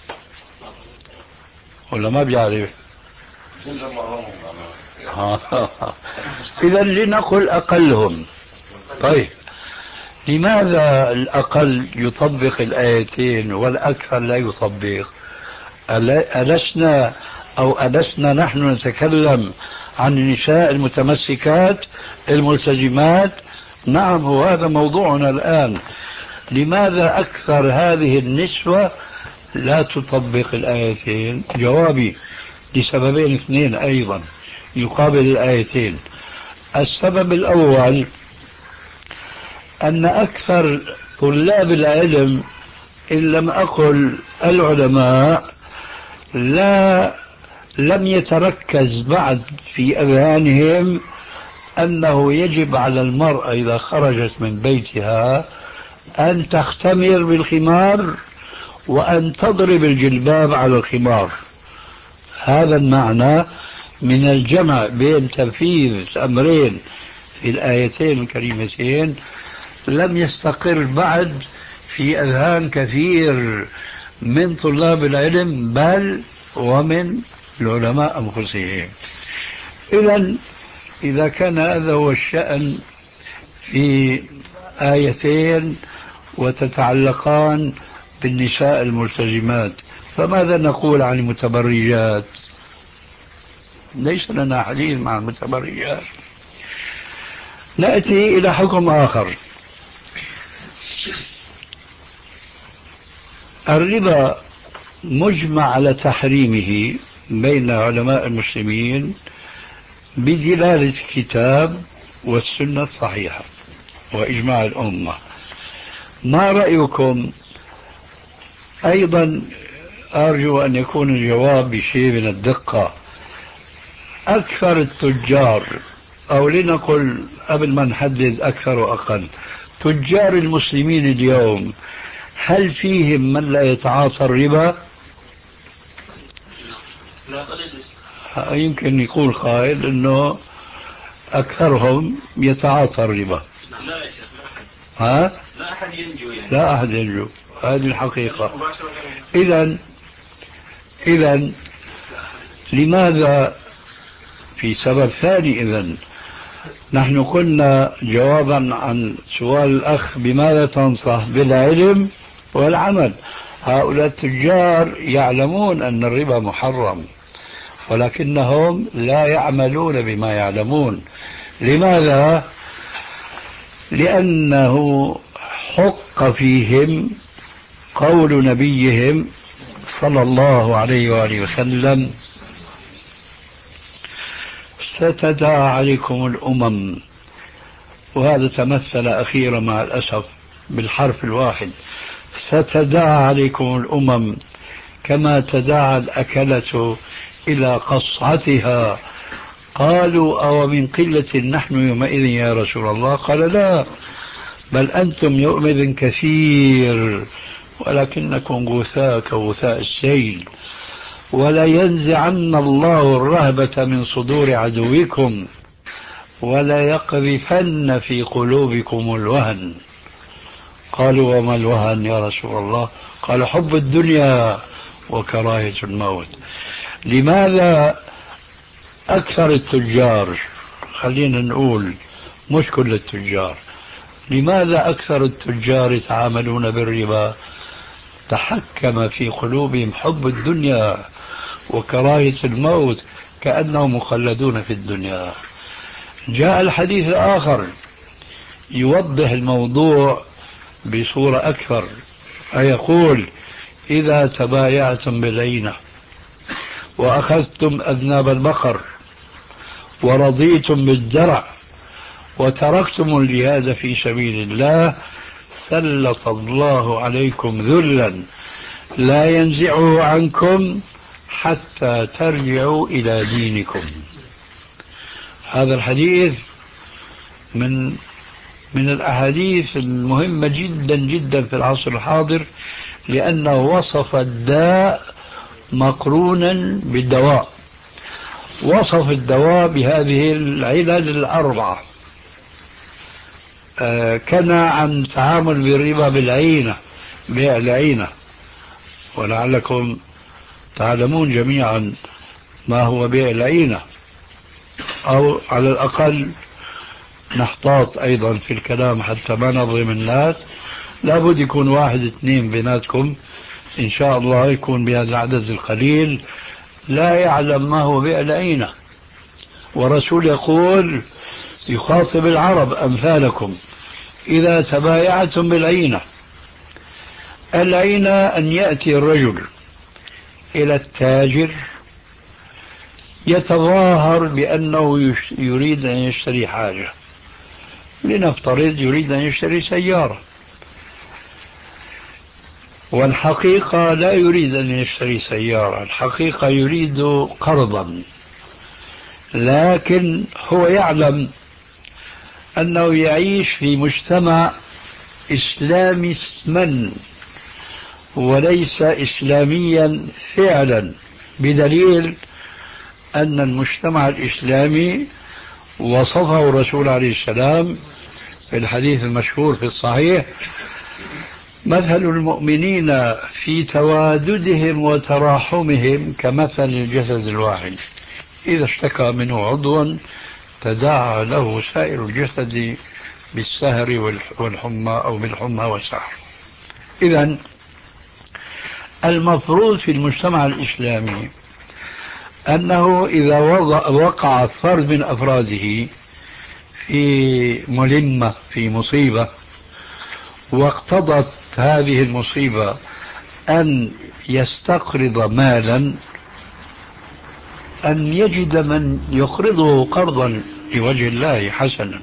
ولا ما بيعرف؟ إذا لنقل أقلهم. طيب لماذا الأقل يطبق الآيتين والأكثر لا يطبق؟ ألسنا أو ألسنا نحن نتكلم عن النساء المتمسكات الملتزمات؟ نعم، وهذا موضوعنا الآن. لماذا أكثر هذه النسوة لا تطبق الآيتين؟ جوابي لسببين اثنين أيضا يقابل الآيتين. السبب الأول أن أكثر طلاب العلم إن لم أقل العلماء لا لم يتركز بعد في أذهانهم أنه يجب على المرأة إذا خرجت من بيتها أن تختمر بالخمار وأن تضرب الجلباب على الخمار. هذا المعنى من الجمع بين تنفيذ الأمرين في الآيتين الكريمتين لم يستقر بعد في أذهان كثير من طلاب العلم بل ومن العلماء أنفسهم. إذن إذا كان هذا هو الشأن في آيتين وتتعلقان بالنساء الملتزمات، فماذا نقول عن المتبرجات؟ ليس لنا حديث مع المتبرجات. نأتي إلى حكم آخر. الربا مجمع على تحريمه بين علماء المسلمين بدلالة الكتاب والسنة الصحيحة وإجماع الأمة. ما رأيكم؟ أيضا أرجو أن يكون الجواب بشيء من الدقة. أكثر التجار، أو لنقل قبل ما نحدد أكثر وأقل، تجار المسلمين اليوم هل فيهم من لا يتعاطى الربا؟ يمكن يقول قائل أنه أكثرهم يتعاطى الربا. ها؟ لا أحد ينجو يعني. لا أحد ينجو، هذه الحقيقة. إذن إذن لماذا؟ في سبب ثاني. إذن نحن قلنا جوابا عن سؤال الأخ بماذا تنصح؟ بالعلم والعمل. هؤلاء التجار يعلمون أن الربا محرم ولكنهم لا يعملون بما يعلمون. لماذا؟ لأنه حق فيهم قول نبيهم صلى الله عليه وآله وسلم: ستداعى عليكم الأمم. وهذا تمثل أخيرا مع الأسف بالحرف الواحد: ستداعى عليكم الأمم كما تداعى الأكلة إلى قصعتها. قالوا: أو من قلة نحن يومئذ يا رسول الله؟ قال: لا، بل أنتم يومئذ كثير ولكنكم غثاء كغثاء السيل. ولا ينزعن الله الرهبة من صدور عدوكم ولا يقذفن في قلوبكم الوهن. قالوا وما الوهن يا رسول الله؟ قال حب الدنيا وكراهية الموت. لماذا أكثر التجار، خلينا نقول مش كل التجار، لماذا أكثر التجار يتعاملون بالربا؟ تحكم في قلوبهم حب الدنيا وكراهية الموت، كأنهم مخلدون في الدنيا. جاء الحديث الآخر يوضح الموضوع بصورة أكثر، فيقول إذا تبايعتم بالعينة وأخذتم أذناب البقر ورضيتم بالدرع وتركتم الجهاد في سبيل الله سلط الله عليكم ذلا لا ينزعه عنكم حتى ترجعوا إلى دينكم. هذا الحديث من من الأحاديث المهمة جدا جدا في العصر الحاضر، لأنه وصف الداء مقرونا بالدواء، وصف الدواء بهذه العلل الأربعة. آه كان عن تعامل بالربا بالعينة، بيع العينة، ولعلكم تعلمون جميعا ما هو بيع العينة، أو على الأقل نحتاط أيضا في الكلام حتى ما نظلم الناس. لابد يكون واحد اثنين بيناتكم إن شاء الله يكون بهذا العدد القليل لا يعلم ما هو بيع العينة. ورسول يقول يخاطب العرب أمثالكم إذا تبايعتم بالعينة. العينة أن يأتي الرجل إلى التاجر يتظاهر بأنه يريد أن يشتري حاجة، لنفترض يريد أن يشتري سيارة، والحقيقة لا يريد أن يشتري سيارة، الحقيقة يريد قرضا، لكن هو يعلم أنه يعيش في مجتمع إسلامي اسما وليس إسلاميا فعلا، بدليل أن المجتمع الإسلامي وصفه الرسول عليه السلام في الحديث المشهور في الصحيح: مثل المؤمنين في تواددهم وتراحمهم كمثل الجسد الواحد إذا اشتكى منه عضوا تداعى له سائر الجسد بالسهر والحمى أو بالحمى والسهر. إذن المفروض في المجتمع الإسلامي أنه إذا وقع فرد من أفراده في ملمة في مصيبة واقتضت هذه المصيبة أن يستقرض مالا، أن يجد من يقرضه قرضا لوجه الله حسنا.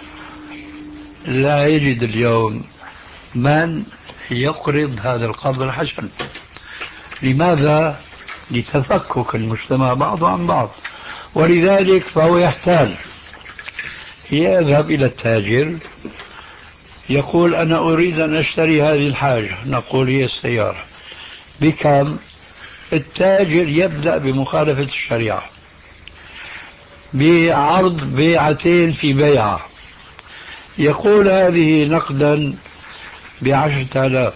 لا يجد اليوم من يقرض هذا القرض الحسن. لماذا؟ لتفكك المجتمع بعضه عن بعض، ولذلك فهو يحتال، يذهب إلى التاجر يقول أنا أريد أن أشتري هذه الحاجة، نقول هي السيارة، بكم؟ التاجر يبدأ بمخالفة الشريعة بعرض بيعتين في بيعة، يقول هذه نقدا بعشرة آلاف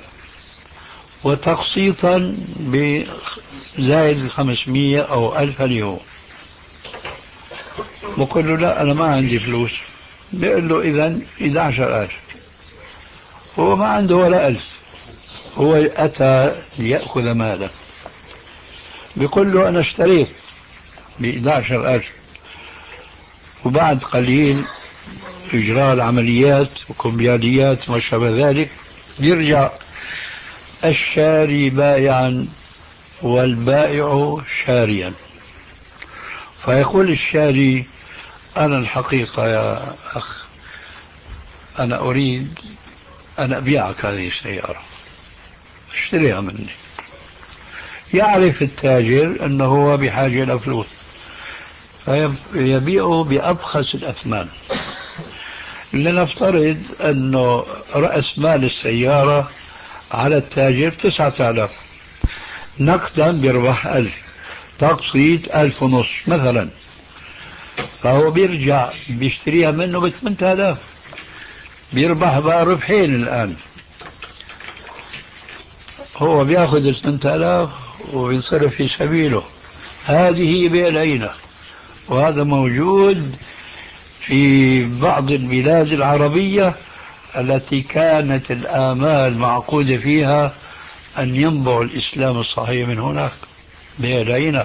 وتقسيطا بزائد خمسمية أو ألف اليوم. بقول له لا أنا ما عندي فلوس. بيقول له إذن إحدى عشرة ألف. هو ما عنده ولا ألف، هو أتى ليأخذ ماله. بيقول له أنا اشتريت بإحدى عشرة ألف، وبعد قليل إجراء العمليات وكمبياليات وما شابه ذلك يرجع الشاري بائعا والبائع شاريا، فيقول الشاري أنا الحقيقة يا أخ أنا أريد أن أبيعك هذه السيارة، اشتريها مني. يعرف التاجر أنه هو بحاجة إلى فلوس فيبيعه بأبخس الأثمان. لنفترض أنه رأس مال السيارة على التاجر تسعة آلاف، نقدا بربح ألف، تقسيط ألف ونص مثلا، فهو بيرجع بيشتريها منه بثمانية آلاف، بيربح بقى ربحين الآن. هو بياخذ اثنين آلاف وبينصرف في سبيله. هذه هي بيع العينة، وهذا موجود في بعض البلاد العربية التي كانت الآمال معقودة فيها أن ينبع الإسلام الصحيح من هناك. بيع العينة،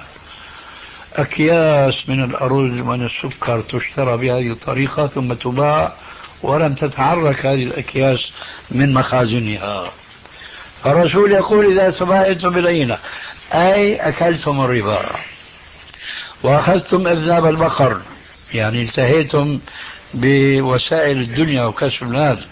أكياس من الأرز ومن السكر تشترى بهذه الطريقة ثم تباع ولم تتحرك هذه الأكياس من مخازنها. الرسول يقول إذا تبايعتم بالعينة أي أكلتم الربا وأخذتم أذناب البقر، يعني انتهيتم بوسائل الدنيا وكسب المال.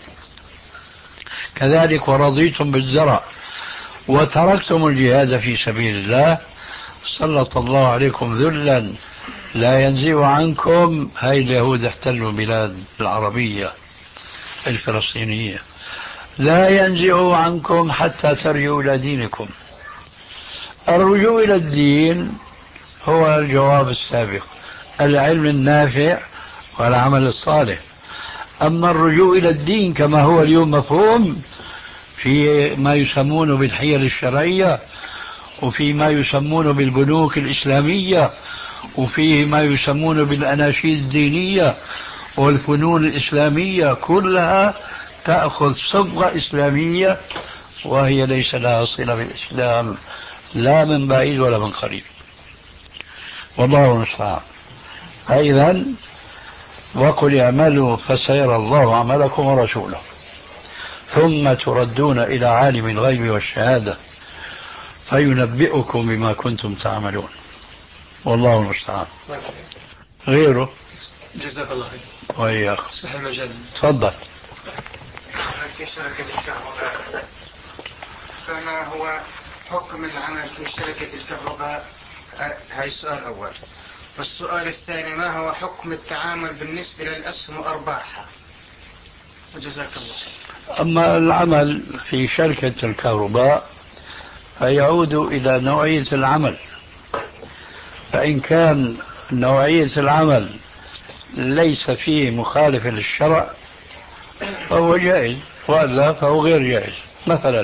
كذلك ورضيتم بالزرع وتركتم الجهاد في سبيل الله، سلط الله عليكم ذلا لا ينزع عنكم. هاي اليهود احتلوا البلاد العربية الفلسطينية، لا ينزع عنكم حتى ترجعوا إلى دينكم. الرجوع إلى الدين هو الجواب السابق، العلم النافع والعمل الصالح. أما الرجوع إلى الدين كما هو اليوم مفهوم في ما يسمونه بالحيل الشرعية، وفي ما يسمونه بالبنوك الإسلامية، وفيه ما يسمونه بالأناشيد الدينية والفنون الإسلامية، كلها تأخذ صبغة إسلامية وهي ليس لها صلة بالإسلام لا من بعيد ولا من قريب، والله المستعان. إذا وقل اعملوا فسيرى الله عملكم ورسوله ثم تردون إلى عالم الغيب والشهادة فينبئكم بما كنتم تعملون، والله المستعان. غيره جزاك الله خير. وإياك. صح المجال. تفضل. في شركة الكهرباء، فما هو حكم العمل في شركة الكهرباء؟ هاي السؤال الأول. والسؤال الثاني، ما هو حكم التعامل بالنسبة للأسهم وأرباحها؟ وجزاك الله. أما العمل في شركة الكهرباء فيعود إلى نوعية العمل، فإن كان نوعية العمل ليس فيه مخالف للشرع فهو جائز، وإلا فهو غير جائز. مثلا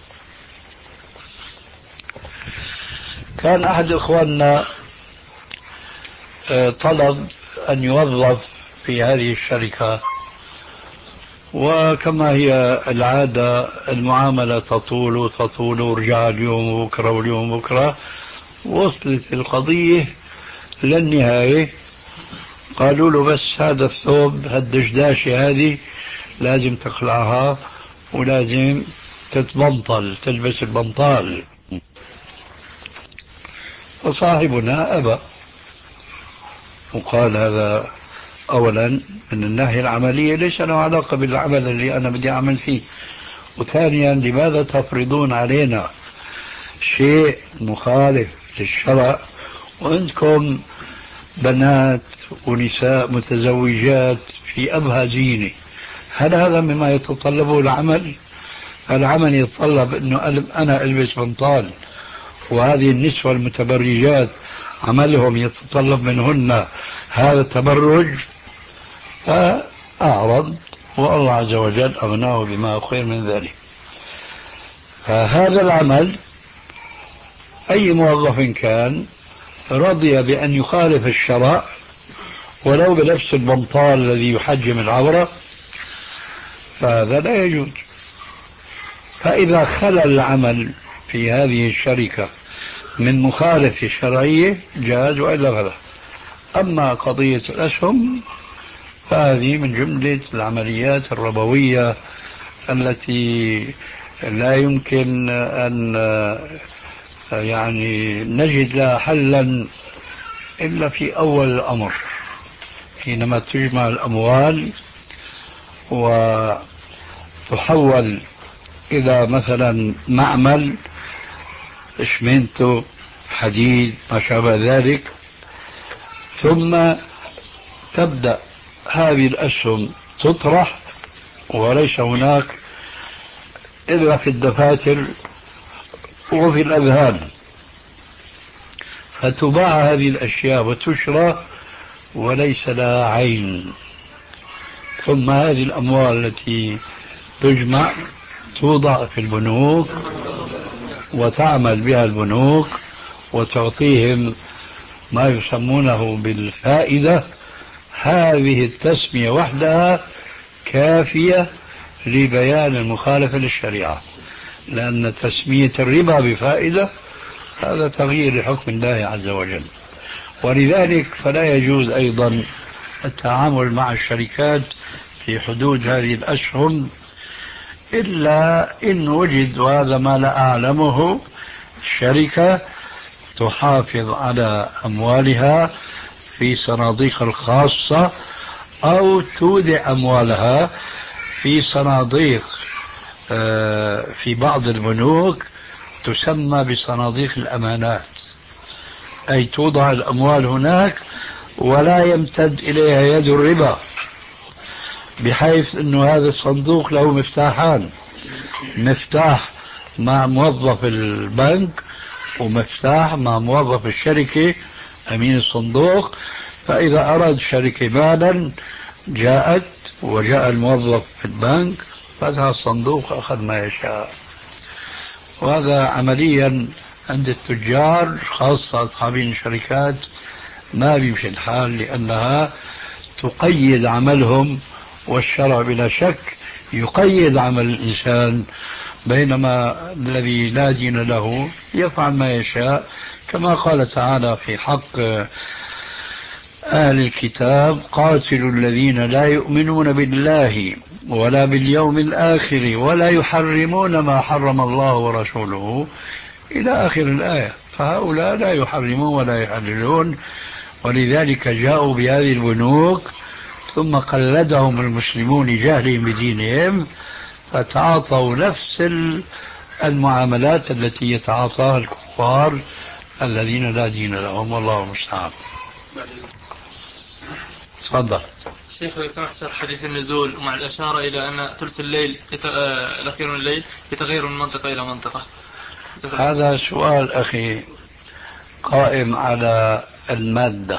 كان أحد إخواننا طلب أن يوظف في هذه الشركة، وكما هي العادة المعاملة تطول وتطول ورجع اليوم وبكرة واليوم وبكرة، وصلت القضية للنهاية. قالوا له بس هذا الثوب هالدشداشة هذه لازم تخلعها ولازم تتبنطل، تلبس البنطال. فصاحبنا أبى وقال هذا أولا من الناحية العملية ليس له علاقة بالعمل اللي أنا بدي أعمل فيه، وثانيا لماذا تفرضون علينا شيء مخالف للشرع وأنتم بنات ونساء متزوجات في أبهى زينة؟ هل هذا مما يتطلبه العمل؟ العمل يتطلب أنه أنا ألبس بنطال، وهذه النسوة المتبرجات عملهم يتطلب منهن هذا التبرج. فأعرض والله عز وجل أغناه بما خير من ذلك. فهذا العمل أي موظف كان رضي بأن يخالف الشرع ولو بنفس البنطال الذي يحجم العورة فهذا لا يجوز. فإذا خلى العمل في هذه الشركة من مخالف الشرعية جاز وإلا فلا. أما قضية الأسهم فهذه من جملة العمليات الربوية التي لا يمكن أن يعني نجد لها حلا إلا في أول الأمر، حينما تجمع الأموال وتحول إلى مثلا معمل إشمنتو حديد ما شابه ذلك، ثم تبدأ هذه الأسهم تطرح وليس هناك إلا في الدفاتر وفي الأذهان، فتباع هذه الأشياء وتشرى وليس لها عين. ثم هذه الأموال التي تجمع توضع في البنوك وتعمل بها البنوك وتعطيهم ما يسمونه بالفائدة، هذه التسمية وحدها كافية لبيان المخالفة للشريعة، لأن تسمية الربا بفائدة هذا تغيير لحكم الله عز وجل. ولذلك فلا يجوز أيضا التعامل مع الشركات في حدود هذه الأسهم إلا إن وجد، وهذا ما لا أعلمه، شركة تحافظ على أموالها في صناديق الخاصة أو تودع أموالها في صناديق في بعض البنوك تسمى بصناديق الأمانات، أي توضع الأموال هناك ولا يمتد إليها يد الربا، بحيث أن هذا الصندوق له مفتاحان، مفتاح مع موظف البنك ومفتاح مع موظف الشركة أمين الصندوق، فإذا أراد الشركة مالا جاءت وجاء الموظف في البنك فتح الصندوق وأخذ ما يشاء. وهذا عمليا عند التجار خاصة أصحابين الشركات ما بيمشي الحال، لأنها تقيد عملهم، والشرع بلا شك يقيد عمل الإنسان، بينما الذي لا دين له يفعل ما يشاء، كما قال تعالى في حق أهل الكتاب: قاتلوا الذين لا يؤمنون بالله ولا باليوم الآخر ولا يحرمون ما حرم الله ورسوله إلى آخر الآية. فهؤلاء لا يحرمون ولا يحللون، ولذلك جاءوا بهذه البنوك ثم قلدهم المسلمون لجهلهم بدينهم، فتعاطوا نفس المعاملات التي يتعاطاها الكفار الذين لا دين لهم، والله المستعان. تفضل شيخ. لو سمحت شرح حديث النزول مع الأشارة إلى أن ثلث الليل يت... آه... الأخير من الليل يتغير من منطقة إلى منطقة. هذا سؤال أخي قائم على المادة،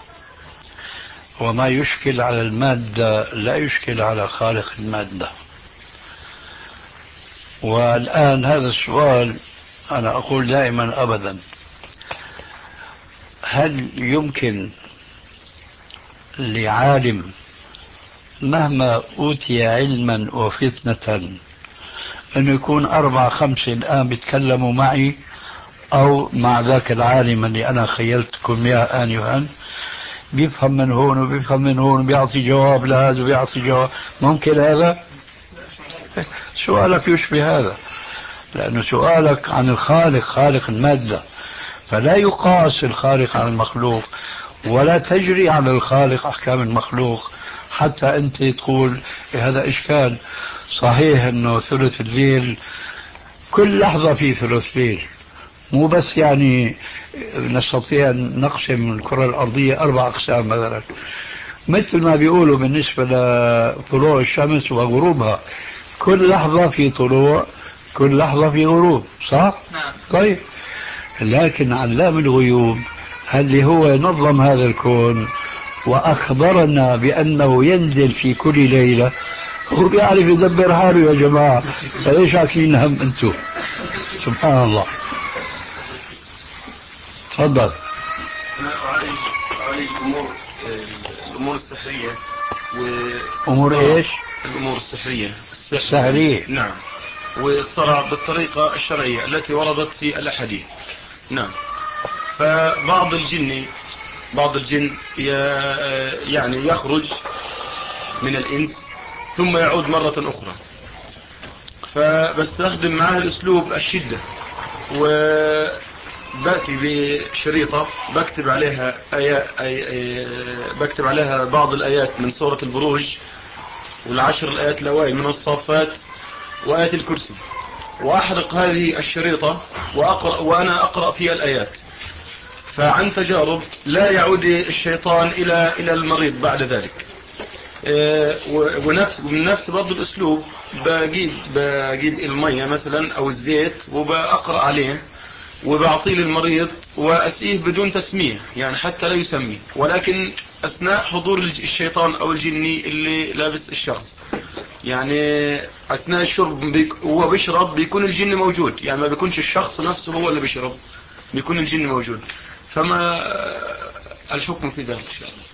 وما يشكل على المادة لا يشكل على خالق المادة. والآن هذا السؤال أنا أقول دائما أبدا: هل يمكن لعالم مهما أوتي علما وفتنة أن يكون أربعة خمسة الآن بيتكلموا معي أو مع ذاك العالم اللي أنا خيلتكم إياه آنفا، بيفهم من هون وبيفهم من هون وبيعطي جواب لهذا وبيعطي جواب؟ ممكن هذا؟ سؤالك يشبه هذا، لأنه سؤالك عن الخالق، خالق المادة، فلا يقاس الخالق على المخلوق ولا تجري على الخالق أحكام المخلوق حتى أنت تقول هذا إشكال. صحيح أنه ثلث الليل كل لحظة في ثلث ليل، مو بس يعني نستطيع أن نقسم الكرة الأرضية أربع أقسام مثلا، مثل ما بيقولوا بالنسبة لطلوع الشمس وغروبها، كل لحظة في طلوع كل لحظة في غروب، صح؟ نعم. طيب، لكن علام الغيوب اللي هو نظم هذا الكون وأخبرنا بأنه ينزل في كل ليلة، هو بيعرف يدبر حاله يا جماعة، فليش عاكلين هم أنتم؟ سبحان الله. تفضل. أنا أعالج أعالج أمور الأمور السحرية و أمور إيش؟ الأمور السحرية السحرية. نعم، والصرع بالطريقة الشرعية التي وردت في الأحاديث. نعم. فبعض الجن بعض الجن يعني يخرج من الإنس ثم يعود مرة أخرى، فبستخدم معه الأسلوب الشدة، وبأتي بشريطة بكتب عليها آيات أي... بكتب عليها بعض الآيات من سورة البروج والعشر الآيات الأوائل من الصافات وآيات الكرسي، وأحرق هذه الشريطة وأقرأ وأنا أقرأ فيها الآيات. فعن تجارب لا يعود الشيطان إلى إلى المريض بعد ذلك. ونفس من نفس برضه الأسلوب بجيب بجيب المية مثلا أو الزيت وبأقرأ عليه وبعطيه للمريض وأسقيه بدون تسمية، يعني حتى لا يسميه، ولكن أثناء حضور الشيطان أو الجني اللي لابس الشخص. يعني أثناء الشرب بيك هو بيشرب بيكون الجن موجود، يعني ما بيكونش الشخص نفسه هو اللي بيشرب، بيكون الجن موجود. فما الحكم في ذلك إن شاء الله؟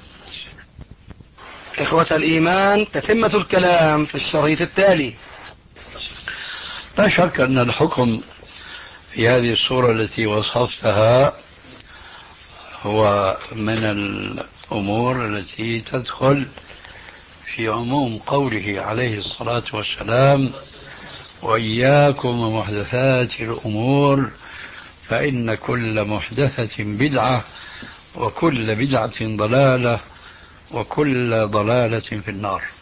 إخوة الإيمان، تتمة الكلام في الشريط التالي. لا شك أن الحكم في هذه الصورة التي وصفتها هو من الأمور التي تدخل في عموم قوله عليه الصلاة والسلام: وإياكم ومحدثات الأمور فإن كل محدثة بدعة وكل بدعة ضلالة وكل ضلالة في النار.